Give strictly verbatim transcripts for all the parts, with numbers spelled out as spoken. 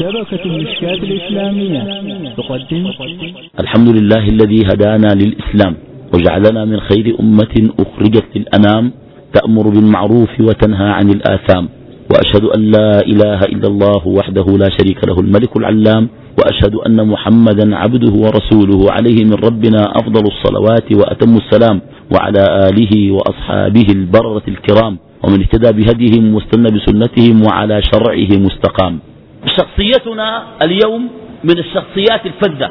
شبكة المشكاة الإسلامية تقدم. الحمد لله الذي هدانا للإسلام وجعلنا من خير أمة أخرجت للأنام تأمر بالمعروف وتنهى عن الآثام، وأشهد أن لا إله إلا الله وحده لا شريك له الملك العلام، وأشهد أن محمدا عبده ورسوله عليه من ربنا أفضل الصلوات وأتم السلام، وعلى آله وأصحابه البررة الكرام ومن اهتدى بهديهم واستنى بسنتهم وعلى شرعه مستقام. شخصيتنا اليوم من الشخصيات الفذة،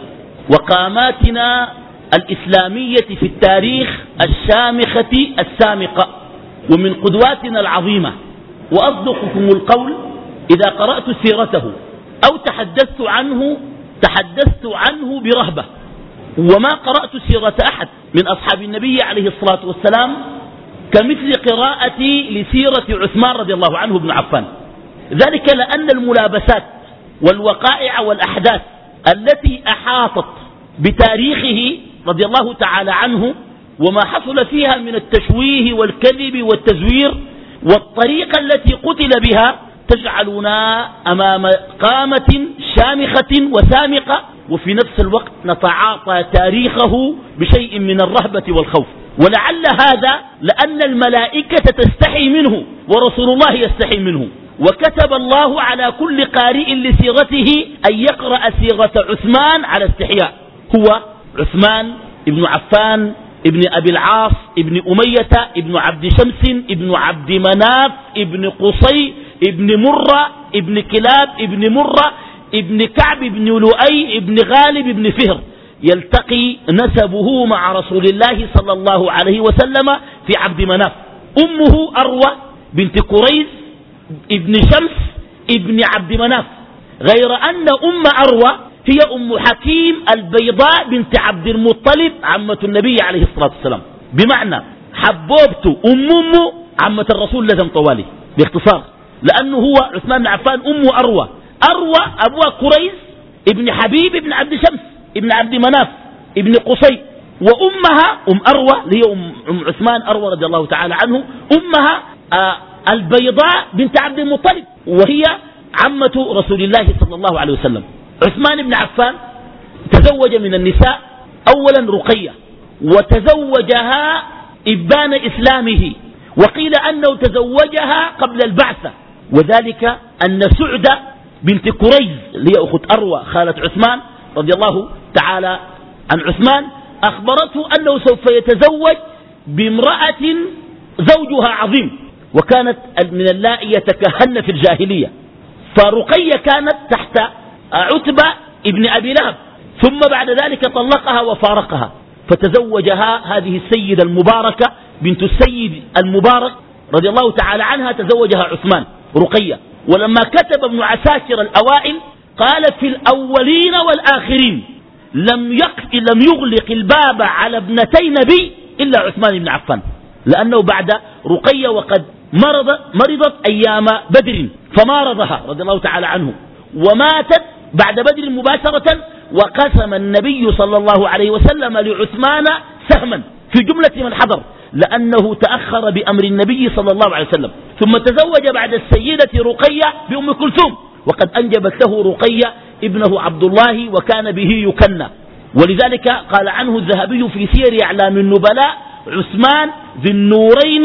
وقاماتنا الإسلامية في التاريخ الشامخة السامقة، ومن قدواتنا العظيمة. وأصدقكم القول إذا قرأت سيرته أو تحدثت عنه تحدثت عنه برهبة، وما قرأت سيرة أحد من أصحاب النبي عليه الصلاة والسلام كمثل قراءتي لسيرة عثمان رضي الله عنه بن عفان، ذلك لأن الملابسات والوقائع والأحداث التي أحاطت بتاريخه رضي الله تعالى عنه وما حصل فيها من التشويه والكذب والتزوير والطريقة التي قتل بها تجعلنا أمام قامة شامخة وسامقة، وفي نفس الوقت نتعاطى تاريخه بشيء من الرهبة والخوف. ولعل هذا لأن الملائكة تستحي منه ورسول الله يستحي منه، وكتب الله على كل قارئ لسيرته أن يقرأ سيرة عثمان على استحياء. هو عثمان ابن عفان ابن أبي العاص ابن أمية ابن عبد شمس ابن عبد مناف ابن قصي ابن مرة ابن كلاب ابن مرة ابن كعب ابن لؤي ابن غالب ابن فهر، يلتقي نسبه مع رسول الله صلى الله عليه وسلم في عبد مناف. أمه أروى بنت كريز ابن شمس ابن عبد مناف، غير أن أم أروى هي أم حكيم البيضاء بنت عبد المطلب عمة النبي عليه الصلاة والسلام، بمعنى حبوبته أم أمه عمة الرسول لازم طوالي باختصار، لأنه هو عثمان بن عفان أمه أروى. أروى أبوها كريز ابن حبيب ابن عبد شمس ابن عبد مناف ابن قصي، وأمها أم أروى اللي هي أم عثمان أروى رضي الله تعالى عنه، أمها آه البيضاء بنت عبد المطلب وهي عمة رسول الله صلى الله عليه وسلم. عثمان بن عفان تزوج من النساء أولا رقية، وتزوجها إبان إسلامه، وقيل أنه تزوجها قبل البعثة، وذلك أن سعدة بنت كريز اللي هي أخت أروى خالة عثمان رضي الله تعالى عن عثمان أخبرته أنه سوف يتزوج بامرأة زوجها عظيم، وكانت من اللائي يتكهن في الجاهلية. فرقية كانت تحت عتبة ابن أبي لهب، ثم بعد ذلك طلقها وفارقها، فتزوجها هذه السيدة المباركة بنت السيد المبارك رضي الله تعالى عنها، تزوجها عثمان رقية. ولما كتب ابن عساكر الأوائل قال في الأولين والآخرين لم لم يغلق الباب على ابنتي نبي إلا عثمان بن عفان، لأنه بعد رقية وقد مرض مرضت أيام بدر فمارضها رضي الله تعالى عنه، وماتت بعد بدر مباشرة، وقسم النبي صلى الله عليه وسلم لعثمان سهما في جملة من حضر، لأنه تأخر بأمر النبي صلى الله عليه وسلم. ثم تزوج بعد السيدة رقية بأم كلثوم، وقد أنجبت له رقية ابنه عبد الله وكان به يكنى، ولذلك قال عنه الذهبي في سير أعلام النبلاء: عثمان ذي النورين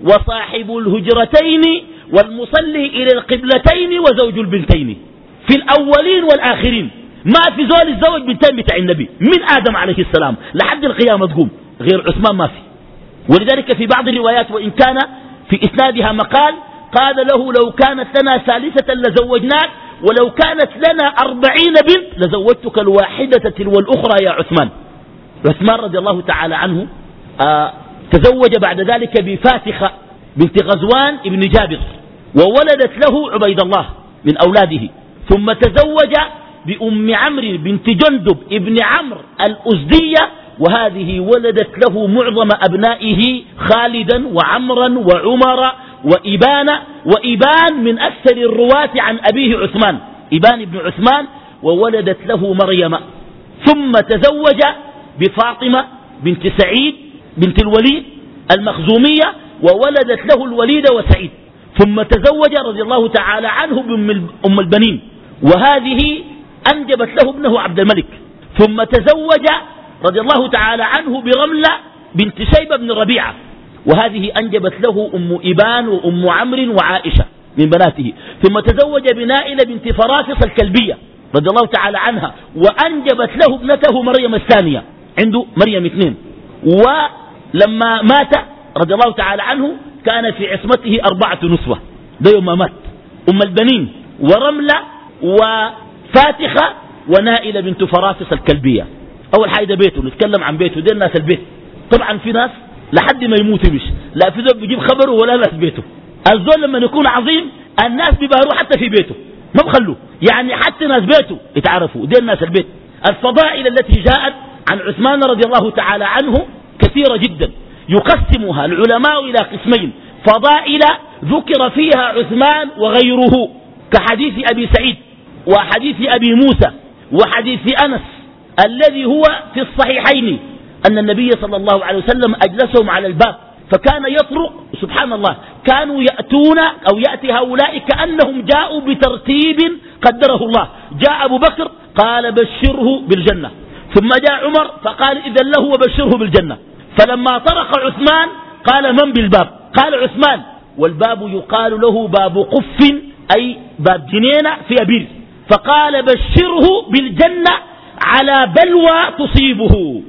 وصاحب الهجرتين والمصلي إلى القبلتين وزوج البنتين. في الأولين والآخرين ما في زول الزوج بنتين بتاع النبي من آدم عليه السلام لحد القيامة تقوم، غير عثمان ما في. ولذلك في بعض الروايات وإن كان في إسنادها مقال قال له: لو كانت لنا ثالثة لزوجناك، ولو كانت لنا أربعين بنت لزوجتك الواحدة تلو الأخرى يا عثمان. عثمان رضي الله تعالى عنه آه تزوج بعد ذلك بفاتخة بنت غزوان ابن جابر، وولدت له عبيد الله من أولاده. ثم تزوج بأم عمرو بنت جندب ابن عمرو الأزدية، وهذه ولدت له معظم أبنائه خالدا وعمرا وعمر وإبان. وإبان من أكثر الرواة عن أبيه عثمان، إبان بن عثمان، وولدت له مريم. ثم تزوج بفاطمة بنت سعيد بنت الوليد المخزومية، وولدت له الوليد وسعيد. ثم تزوج رضي الله تعالى عنه بأم البنين، وهذه أنجبت له ابنه عبد الملك، ثم تزوج رضي الله تعالى عنه برملة بنت شيبة بن ربيعة، وهذه أنجبت له أم إبان وأم عمرو وعائشة من بناته، ثم تزوج بنائلة بنت فرافص الكلبية رضي الله تعالى عنها، وأنجبت له ابنته مريم الثانية، عنده مريم اثنين. ولما مات رضي الله تعالى عنه كان في عصمته أربعة نسوة، ده يوم ما مات، أم البنين ورملة وفاتخة ونائلة بنت فرافص الكلبية. أول حاجة بيته، نتكلم عن بيته، دي الناس البيت. طبعا في ناس لحد ما يموت مش لا في ذلك بيجيب خبره ولا ناس بيته. الزول لما يكون عظيم الناس بيبهروه حتى في بيته، ما بخلوه، يعني حتى ناس بيته يتعرفوا، دي الناس البيت. الفضائل التي جاءت عن عثمان رضي الله تعالى عنه كثيرة جدا، يقسمها العلماء إلى قسمين: فضائل ذكر فيها عثمان وغيره كحديث أبي سعيد وحديث أبي موسى وحديث أنس الذي هو في الصحيحين أن النبي صلى الله عليه وسلم أجلسهم على الباب فكان يطرق، سبحان الله، كانوا يأتون أو يأتي هؤلاء كأنهم جاءوا بترتيب قدره الله. جاء أبو بكر قال بشره بالجنة، ثم جاء عمر فقال إذن له وبشره بالجنة، فلما طرق عثمان قال من بالباب؟ قال عثمان، والباب يقال له باب قف أي باب جنينة في أبير، فقال بشره بالجنة على بلوى تصيبه،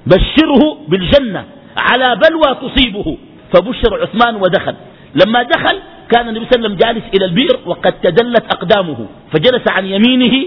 بشره بالجنة على بلوى تصيبه. فبشر عثمان ودخل. لما دخل كان النبي صلى الله عليه وسلم جالس إلى البئر وقد تدلت أقدامه، فجلس عن يمينه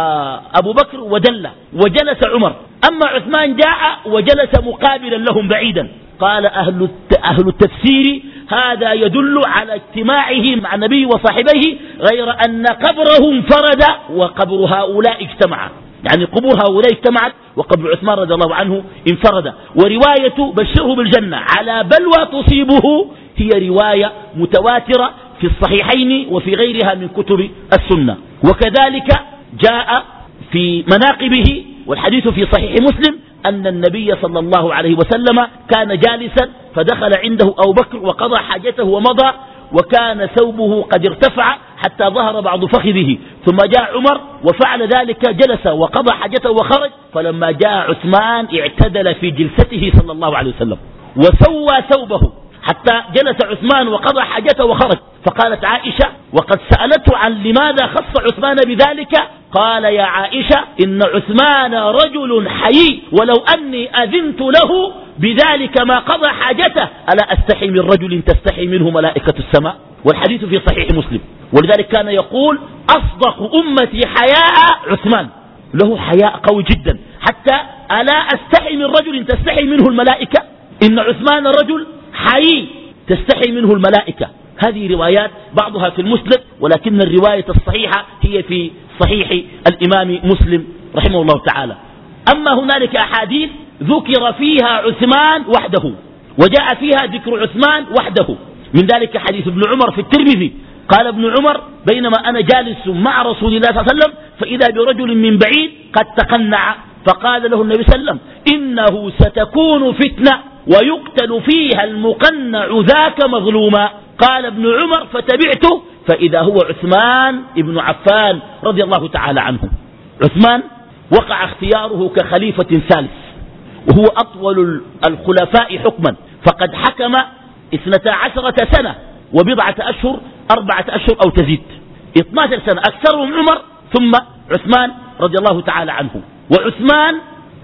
أبو بكر ودل، وجلس عمر. أما عثمان جاء وجلس مقابلا لهم بعيدا. قال أهل أهل التفسير هذا يدل على اجتماعه مع النبي وصاحبيه، غير أن قبره انفرد وقبر هؤلاء اجتمع، يعني قبور هؤلاء اجتمعت وقبر عثمان رضي الله عنه انفرد. ورواية بشره بالجنة على بلوى تصيبه هي رواية متواترة في الصحيحين وفي غيرها من كتب السنة. وكذلك جاء في مناقبه والحديث في صحيح مسلم أن النبي صلى الله عليه وسلم كان جالسا فدخل عنده أبو بكر وقضى حاجته ومضى، وكان ثوبه قد ارتفع حتى ظهر بعض فخذه، ثم جاء عمر وفعل ذلك، جلس وقضى حاجته وخرج. فلما جاء عثمان اعتدل في جلسته صلى الله عليه وسلم وسوى ثوبه حتى جلس عثمان وقضى حاجته وخرج. فقالت عائشة وقد سألته عن لماذا خص عثمان بذلك، قال يا عائشة إن عثمان رجل حيي، ولو أني أذنت له بذلك ما قضى حاجته، ألا أستحي من رجل تستحي منه ملائكة السماء؟ والحديث في صحيح مسلم. ولذلك كان يقول أصدق أمتي حياء عثمان، له حياء قوي جدا، حتى ألا أستحي من رجل تستحي منه الملائكة، إن عثمان رجل حيي تستحي منه الملائكة. هذه روايات بعضها في المسند، ولكن الرواية الصحيحة هي في صحيح الإمام مسلم رحمه الله تعالى. أما هنالك أحاديث ذكر فيها عثمان وحده وجاء فيها ذكر عثمان وحده، من ذلك حديث ابن عمر في الترمذي قال ابن عمر بينما أنا جالس مع رسول الله صلى الله عليه وسلم فإذا برجل من بعيد قد تقنع، فقال له النبي صلى الله عليه وسلم إنه ستكون فتنة ويقتل فيها المقنع ذاك مظلوما. قال ابن عمر فتبعته فإذا هو عثمان ابن عفان رضي الله تعالى عنه. عثمان وقع اختياره كخليفة ثالث، وهو أطول الخلفاء حكما، فقد حكم اثنتا عشرة سنة وبضعة أشهر، أربعة أشهر أو تزيد، اثنتا عشرة سنة، أكثرهم عمر ثم عثمان رضي الله تعالى عنه. وعثمان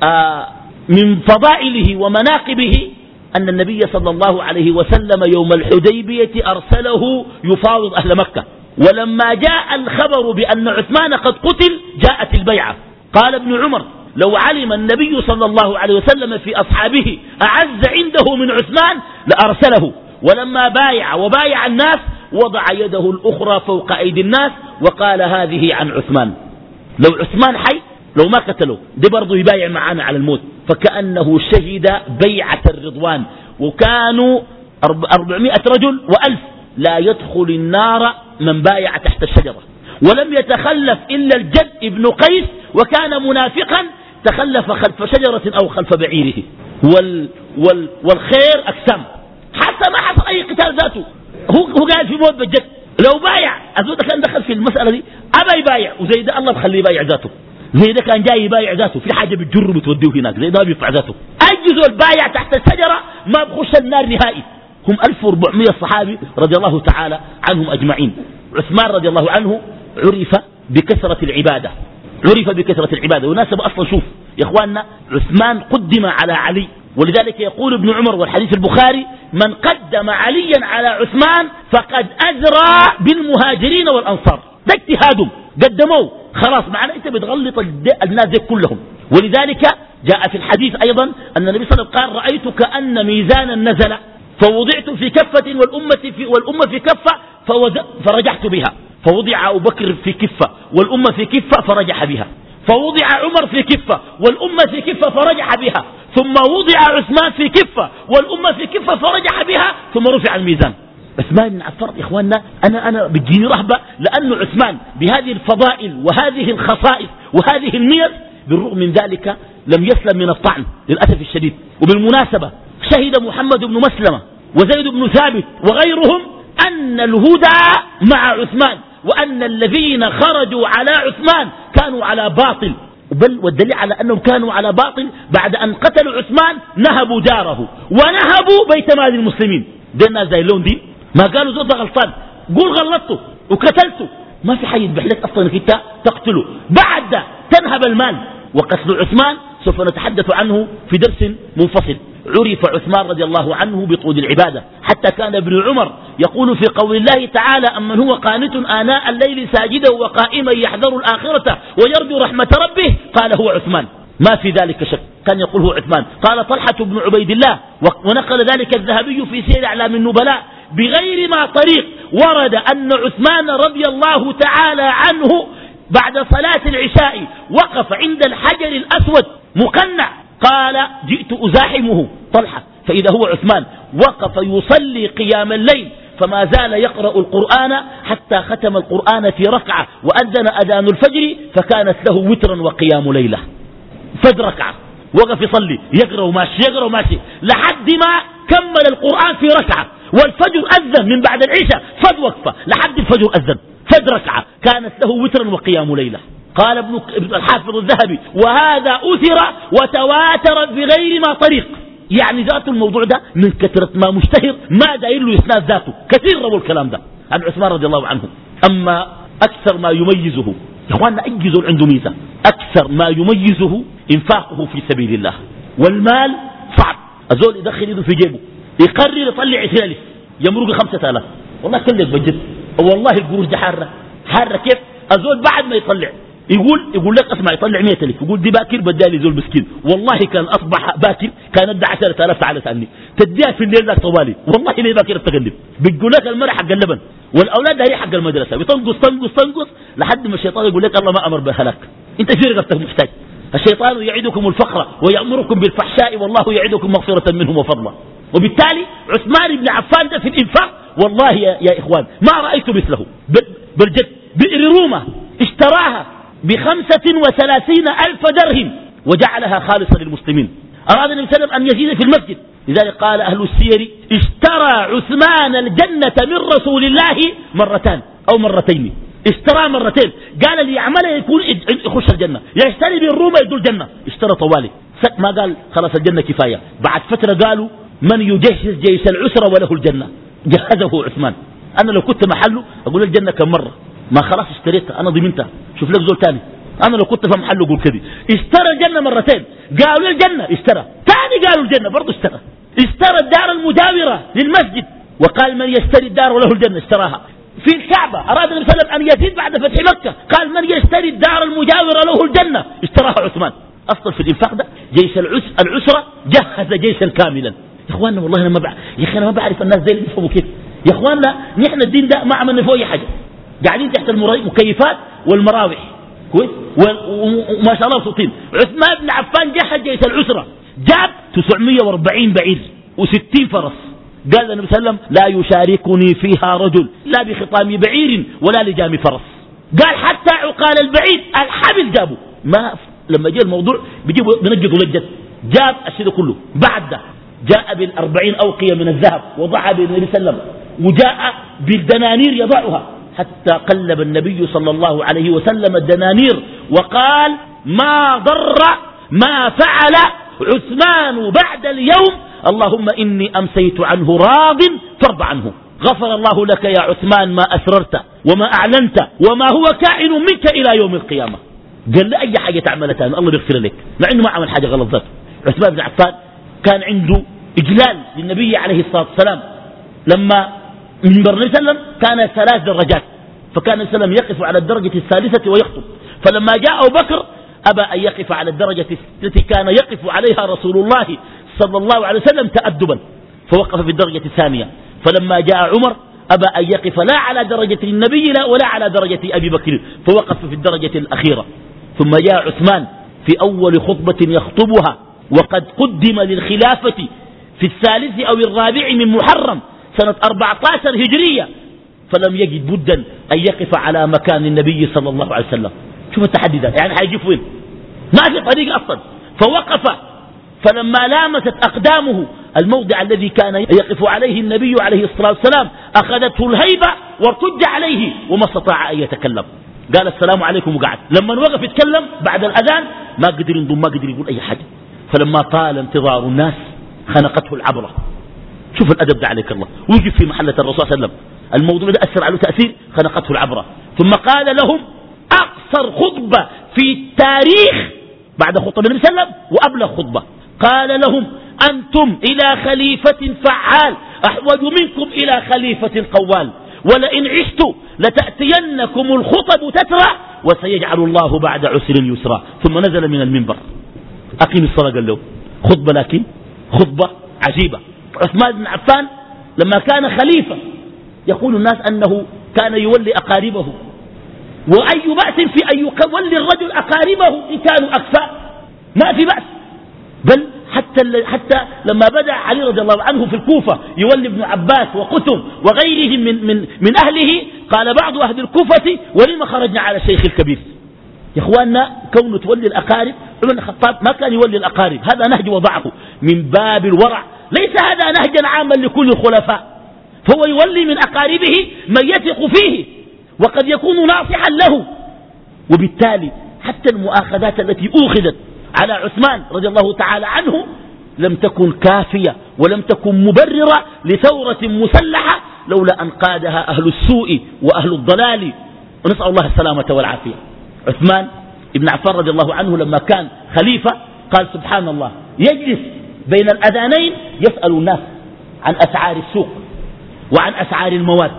آه من فضائله ومناقبه أن النبي صلى الله عليه وسلم يوم الحديبية أرسله يفاوض أهل مكة، ولما جاء الخبر بأن عثمان قد قتل جاءت البيعة. قال ابن عمر لو علم النبي صلى الله عليه وسلم في أصحابه أعز عنده من عثمان لأرسله، ولما بايع وبايع الناس وضع يده الأخرى فوق أيدي الناس وقال هذه عن عثمان. لو عثمان حي لو ما قتلوا دي برضو يبايع معانا على الموت، فكأنه شهد بيعة الرضوان. وكانوا أربعمائة رجل وألف، لا يدخل النار من بايع تحت الشجرة. ولم يتخلف إلا الجد ابن قيس وكان منافقا تخلف خلف شجرة أو خلف بعيره. وال وال والخير أقسام، حتى ما حصل أي قتال ذاته، هو هو قاعد في موت بالجد، لو بايع أزول ده كان دخل في المسألة دي أبا يبايع، وزي ده الله بخليه يبايع ذاته، زي ده كان جاي يبايع ذاته في حاجة بتجره بتوديه هناك، زي ده بيدفع ذاته. أي زول بايع تحت الشجرة ما بخش النار نهائي. هم ألف وأربعمائة صحابي رضي الله تعالى عنهم أجمعين. عثمان رضي الله عنه عرف بكثرة العبادة، عرف بكثرة العبادة، وناسب أصلا شوف يا إخواننا عثمان قدم على علي، ولذلك يقول ابن عمر والحديث البخاري من قدم عليا على عثمان فقد أزرى بالمهاجرين والأنصار. ده اجتهادهم قدموه خلاص، معنى أنت بتغلط الناس دي كلهم. ولذلك جاء في الحديث أيضا أن النبي صلى الله عليه وسلم قال رأيت كأن ميزانا نزل فوضعت في كفة والأمة في, والأمة في كفة فرجحت بها، فوضع أبو بكر في كفة والأمة في كفة فرجح بها، فوضع عمر في كفة والأمة في كفة فرجح بها، ثم وضع عثمان في كفة والأمة في كفة فرجح بها، ثم رفع الميزان. عثمان بن عفان يا إخواننا أنا أنا بتجيني رهبة، لأن عثمان بهذه الفضائل وهذه الخصائص وهذه الميز بالرغم من ذلك لم يسلم من الطعن للأسف الشديد. وبالمناسبة شهد محمد بن مسلمة وزيد بن ثابت وغيرهم أن الهدى مع عثمان، وأن الذين خرجوا على عثمان كانوا على باطل، بل والدليل على أنهم كانوا على باطل بعد أن قتلوا عثمان نهبوا داره ونهبوا بيت مال المسلمين. دي الناس زي اللون دي ما قالوا زود غلطان، قول غلطته وقتلته، ما في حي يذبح لك أصلا انك تقتله بعد تنهب المال. وقتل عثمان سوف نتحدث عنه في درس منفصل. عرف عثمان رضي الله عنه بطول العبادة، حتى كان ابن عمر يقول في قول الله تعالى أمن هو قانت آناء الليل ساجدا وقائما يحذر الآخرة ويرجو رحمة ربه قال هو عثمان، ما في ذلك شك، كان يقول هو عثمان. قال طلحة بن عبيد الله ونقل ذلك الذهبي في سير أعلام النبلاء بغير ما طريق ورد أن عثمان رضي الله تعالى عنه بعد صلاة العشاء وقف عند الحجر الأسود مقنع، قال جئت أزاحمه طلحة فإذا هو عثمان وقف يصلي قيام الليل فما زال يقرأ القرآن حتى ختم القرآن في ركعة وأذن أذان الفجر فكانت له وترا وقيام ليلة. فجر ركعة وقف يصلي يقرأ وماشي يقرأ وماشي لحد ما كمل القرآن في ركعة، والفجر أذن من بعد العشاء فد وقفة لحد الفجر أذن فد ركعة كانت له وترا وقيام ليلة. قال ابن الحافظ الذهبي وهذا أثر وتواتر بغير ما طريق، يعني ذات الموضوع ده من كثرة ما مشتهر ما داير له إسناد ذاته، كثير رووا الكلام ده عن عثمان رضي الله عنه. أما أكثر ما يميزه يا أخواننا أجزوا عنده ميزة، أكثر ما يميزه إنفاقه في سبيل الله. والمال صعب، أزول يدخل يده في جيبه يقرر يطلع عشرين ألف يمرق خمسة آلاف، والله كلك بجد والله القروش دي حارة حارة كيف. أزول بعد ما يطلع يقول يقول لك اسمع يطلع مئة ألف يقول دي باكر بدالي زول مسكين، والله كان أصبح باكر كان ادى عشرة آلاف تعالى سألني تديها في الليل ذاك طوالي، والله ليه باكر بتقلب بتقول لك المرأة حق اللبن والأولاد هي حق المدرسة بتنقص تنقص تنقص لحد ما الشيطان يقول لك الله ما أمر بالهلاك، أنت في رقبتك محتاج. الشيطان يعدكم الفقر ويأمركم بالفحشاء والله يعدكم مغفرة منه وفضلا. وبالتالي عثمان بن عفان ده في الإنفاق والله يا, يا إخوان ما رأيت مثله بالجد. بئر رومة اشتراها بخمسة وثلاثين ألف درهم وجعلها خالصة للمسلمين، أراد النبي صلى الله عليه وسلم أن يزيد في المسجد، لذلك قال أهل السير اشترى عثمان الجنة من رسول الله مرتان أو مرتين، اشترى مرتين، قال اللي يعمله يكون يخش الجنة، يشتري بالرومة يدول الجنة، اشترى طوالي ما قال خلاص الجنة كفاية. بعد فترة قالوا من يجهز جيش العسرة وله الجنة، جهزه عثمان. أنا لو كنت محله أقول الجنة كم مرة ما خلاص اشتريتها أنا ضمنتها، شوف لك زول تاني. أنا لو كنت في محله أقول كذي اشترى الجنة مرتين، قالوا الجنة اشترى ثاني قالوا الجنة برضو اشترى، اشترى الدار المجاورة للمسجد وقال من يشتري الدار وله الجنة اشتراها. في الكعبة أراد النبي صلى الله عليه وسلم أن يزيد بعد فتح مكة قال من يشتري الدار المجاورة له الجنة اشتراها عثمان. أصلا في الإنفاق ده جيش العسرة جهز جيشا كاملا. يا إخواننا والله أنا ما بعرف يا أخي أنا ما بعرف الناس زي اللي بيفهموا كيف. يا إخواننا نحن الدين ده ما عملنا فيه أي حاجة، قاعدين تحت المكيفات والمراوح كويس وما شاء الله مبسوطين. عثمان بن عفان جهز جيش العسرة جاب تسعمئة وأربعين بعير وستين فرس، قال النبي صلى الله عليه وسلم لا يشاركني فيها رجل لا بخطام بعير ولا لجام فرس، قال حتى عقال البعير الحبل جابوا ما لما جاء الموضوع بيجيبوا بنجدوا لجد جاب الشيء كله. بعد ده جاء بالأربعين أوقية من الذهب وضعها بين النبي صلى الله عليه وسلم وجاء بالدنانير يضعها، حتى قلب النبي صلى الله عليه وسلم الدنانير وقال ما ضر ما فعل عثمان بعد اليوم، اللهم إني أمسيت عنه راض فارض عنه. غفر الله لك يا عثمان ما أسررت وما أعلنت وما هو كائن منك إلى يوم القيامة. قال له أي حاجة تعملها تاني الله بيغفر لك، مع أنه ما عمل حاجة غلط ذاته. عثمان بن عفان كان عنده إجلال للنبي عليه الصلاة والسلام. لما منبر النبي صلى الله عليه وسلم كان ثلاث درجات، فكان النبي صلى الله عليه وسلم يقف على الدرجة الثالثة ويخطب، فلما جاء أبو بكر أبى أن يقف على الدرجة التي كان يقف عليها رسول الله صلى الله عليه وسلم تأدبا، فوقف في الدرجة الثانية. فلما جاء عمر أبى أن يقف لا على درجة النبي لا ولا على درجة أبي بكر، فوقف في الدرجة الأخيرة. ثم جاء عثمان في أول خطبة يخطبها وقد قدم للخلافة في الثالث أو الرابع من محرم سنة أربعة عشر هجرية، فلم يجد بدا أن يقف على مكان النبي صلى الله عليه وسلم. شوف التحدي ده، يعني حيجي وين؟ ما في طريق أصلا، فوقف. فلما لامست أقدامه الموضع الذي كان يقف عليه النبي عليه الصلاة والسلام أخذته الهيبة وارتج عليه وما استطاع أن يتكلم. قال السلام عليكم وقعد. لما وقف يتكلم بعد الأذان ما قدر ينضم، ما قدر يقول أي حاجة. فلما طال انتظار الناس خنقته العبرة. شوف الأدب ده عليك الله، ويجي في محلة الرسول صلى الله عليه وسلم. الموضوع ده أثر عليه تأثير، خنقته العبرة. ثم قال لهم أقصر خطبة في التاريخ بعد خطبة النبي صلى الله عليه وسلم وأبلغ خطبة. قال لهم أنتم إلى خليفة فعال أحوج منكم إلى خليفة قوال، ولئن عشت لتأتينكم الخطب تترى وسيجعل الله بعد عسر يسرا. ثم نزل من المنبر أقيم الصلاة. قال له خطبة، لكن خطبة عجيبة. عثمان بن عفان لما كان خليفة يقول الناس أنه كان يولي أقاربه، وأي بأس في أن يولي الرجل أقاربه إن كانوا أكفاء، ما في بأس. بل حتى, حتى لما بدأ علي رضي الله عنه في الكوفة يولي ابن عباس وقتم وغيرهم من, من, من أهله، قال بعض أهل الكوفة ولما خرجنا على الشيخ الكبير. يا إخواننا كونه تولي الأقارب، عمر بن الخطاب ما كان يولي الأقارب، هذا نهج وضعه من باب الورع، ليس هذا نهجا عاما لكل الخلفاء. فهو يولي من أقاربه من يثق فيه وقد يكون ناصحا له. وبالتالي حتى المؤاخذات التي أوخذت على عثمان رضي الله تعالى عنه لم تكن كافية ولم تكن مبررة لثورة مسلحة لولا أن قادها أهل السوء وأهل الضلال، ونسأل الله السلامة والعافية. عثمان ابن عفان رضي الله عنه لما كان خليفة قال سبحان الله يجلس بين الأذانين يسأل الناس عن أسعار السوق وعن أسعار المواد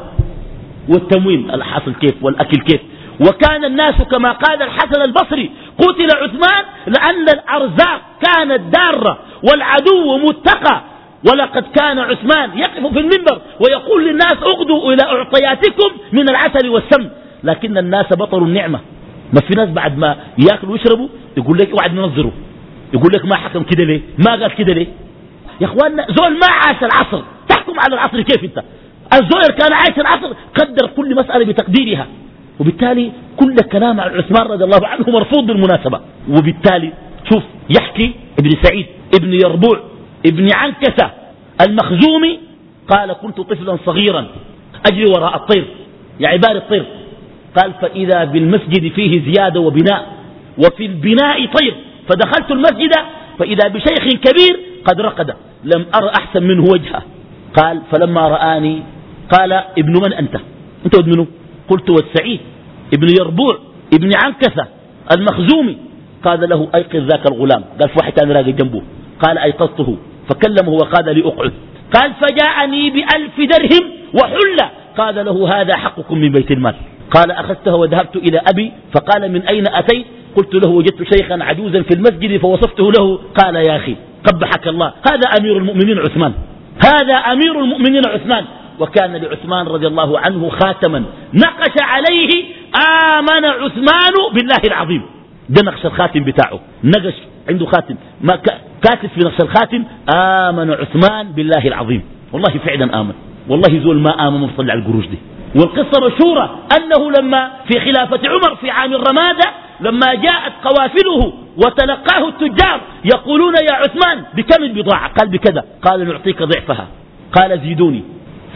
والتموين الحاصل كيف والأكل كيف. وكان الناس كما قال الحسن البصري قتل عثمان لأن الأرزاق كانت دارة والعدو متقى، ولقد كان عثمان يقف في المنبر ويقول للناس اغدوا إلى أعطياتكم من العسل والسمن، لكن الناس بطلوا النعمة. ما في ناس بعد ما يأكلوا ويشربوا يقول لك اوعد ننظروا، يقول لك ما حكم كده ليه، ما قال كده ليه. يا اخواننا زول ما عاش العصر تحكم على العصر كيف انت؟ الزول كان عايش العصر قدر كل مسألة بتقديرها، وبالتالي كل كلام عن عثمان رضي الله عنه مرفوض بالمناسبة. وبالتالي شوف يحكي ابن سعيد ابن يربوع ابن عنكسة المخزومي قال كنت طفلا صغيرا أجري وراء الطير يا عبار الطير، قال فإذا بالمسجد فيه زيادة وبناء وفي البناء طير، فدخلت المسجد فإذا بشيخ كبير قد رقد لم أر أحسن منه وجهه. قال فلما رآني قال ابن من أنت؟ أنت ابن منه؟ قلت والسعيد ابن يربوع ابن عنكسة المخزومي. قال له أيقظ ذاك الغلام. قال فواحد كان راقي جنبه، قال أيقظته فكلمه وقال لي أقعد. قال فجاءني بألف درهم وحلة، قال له هذا حقكم من بيت المال. قال أخذتها وذهبت إلى أبي فقال من أين أتيت؟ قلت له وجدت شيخا عجوزا في المسجد فوصفته له. قال يا أخي قبحك الله هذا أمير المؤمنين عثمان، هذا أمير المؤمنين عثمان. وكان لعثمان رضي الله عنه خاتما نقش عليه آمن عثمان بالله العظيم، ده نقش الخاتم بتاعه، نقش عنده خاتم ما كاتب في نقش الخاتم آمن عثمان بالله العظيم. والله فعلا آمن، والله زول ما آمن مصلي على القروش دي. والقصة مشهورة أنه لما في خلافة عمر في عام الرمادة لما جاءت قوافله وتلقاه التجار يقولون يا عثمان بكم البضاعة؟ قال بكذا. قال نعطيك ضعفها. قال زيدوني،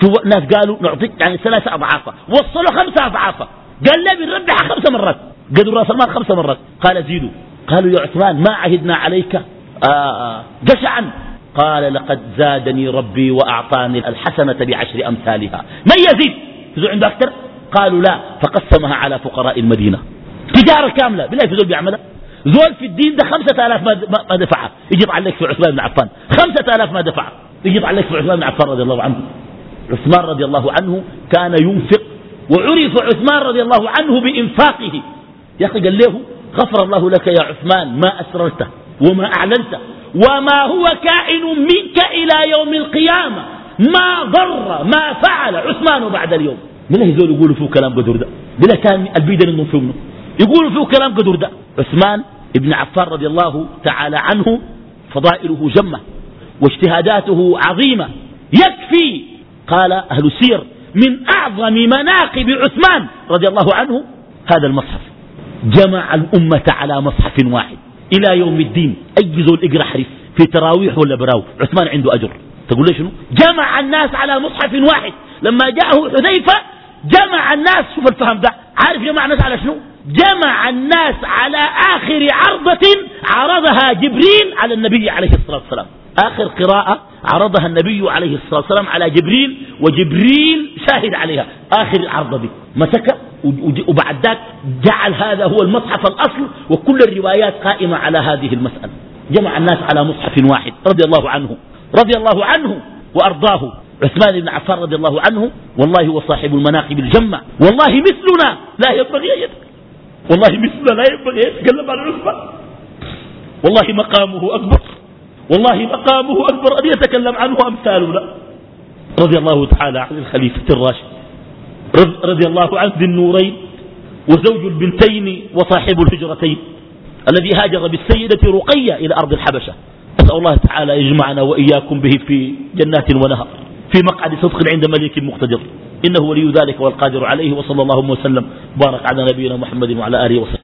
في ناس قالوا نعطيك يعني ثلاثة أضعافها، وصلوا خمسة أضعافها، قال لا بنربحها خمسة مرات، قدروا رأس المال خمسة مرات. قال زيدوا. قالوا يا عثمان ما عهدنا عليك آه جشعا؟ قال لقد زادني ربي وأعطاني الحسنة بعشر أمثالها، من يزيد؟ في عنده أكثر؟ قالوا لا، فقسمها على فقراء المدينة. تجارة كاملة بالله في زول بيعملها. زول في الدين ده خمسة آلاف ما دفعها يجي يطلع لك في عثمان بن عفان، خمسة آلاف ما دفعها يجي يطلع لك في عثمان بن عفان رضي الله عنه. عثمان رضي الله عنه كان ينفق، وعرف عثمان رضي الله عنه بإنفاقه. يا أخي قال له غفر الله لك يا عثمان ما أسررته وما أعلنته وما هو كائن منك إلى يوم القيامة، ما ضر ما فعل عثمان بعد اليوم. بالله يزول يقولوا فيه كلام قدر ده، بالله كان البيدن انهم فيه منه يقولوا فيه كلام قدر ده. عثمان ابن عفان رضي الله تعالى عنه فضائله جمة واجتهاداته عظيمة، يكفي قال أهل السير من أعظم مناقب عثمان رضي الله عنه هذا المصحف، جمع الأمة على مصحف واحد إلى يوم الدين. أي زول اقرأ حرف في تراويح ولا براو عثمان عنده أجر. تقول لي شنو؟ جمع الناس على مصحف واحد. لما جاءه حذيفة جمع الناس، شوف الفهم ده، عارف جمع الناس على شنو؟ جمع الناس على آخر عرضة عرضها جبريل على النبي عليه الصلاة والسلام. آخر قراءة عرضها النبي عليه الصلاة والسلام على جبريل، وجبريل شاهد عليها، آخر العرضة دي مسكة، وبعد ذلك جعل هذا هو المصحف الأصل، وكل الروايات قائمة على هذه المسألة. جمع الناس على مصحف واحد رضي الله عنه رضي الله عنه وأرضاه. عثمان بن عفان رضي الله عنه والله هو صاحب المناقب الجمة، والله مثلنا لا ينبغي أن يتكلم، والله مثلنا لا ينبغي أن يتكلم عن عثمان، والله مقامه أكبر، والله مقامه أكبر أن يتكلم عنه أمثالنا. رضي الله تعالى عن الخليفة الراشد، رضي الله عن ذي النورين وزوج البنتين وصاحب الهجرتين الذي هاجر بالسيدة رقية إلى أرض الحبشة. أسأل الله تعالى يجمعنا وإياكم به في جنات ونهر في مقعد صدق عند ملك مقتدر، إنه ولي ذلك والقادر عليه. وصلى الله وسلم بارك على نبينا محمد وعلى آله وصحبه.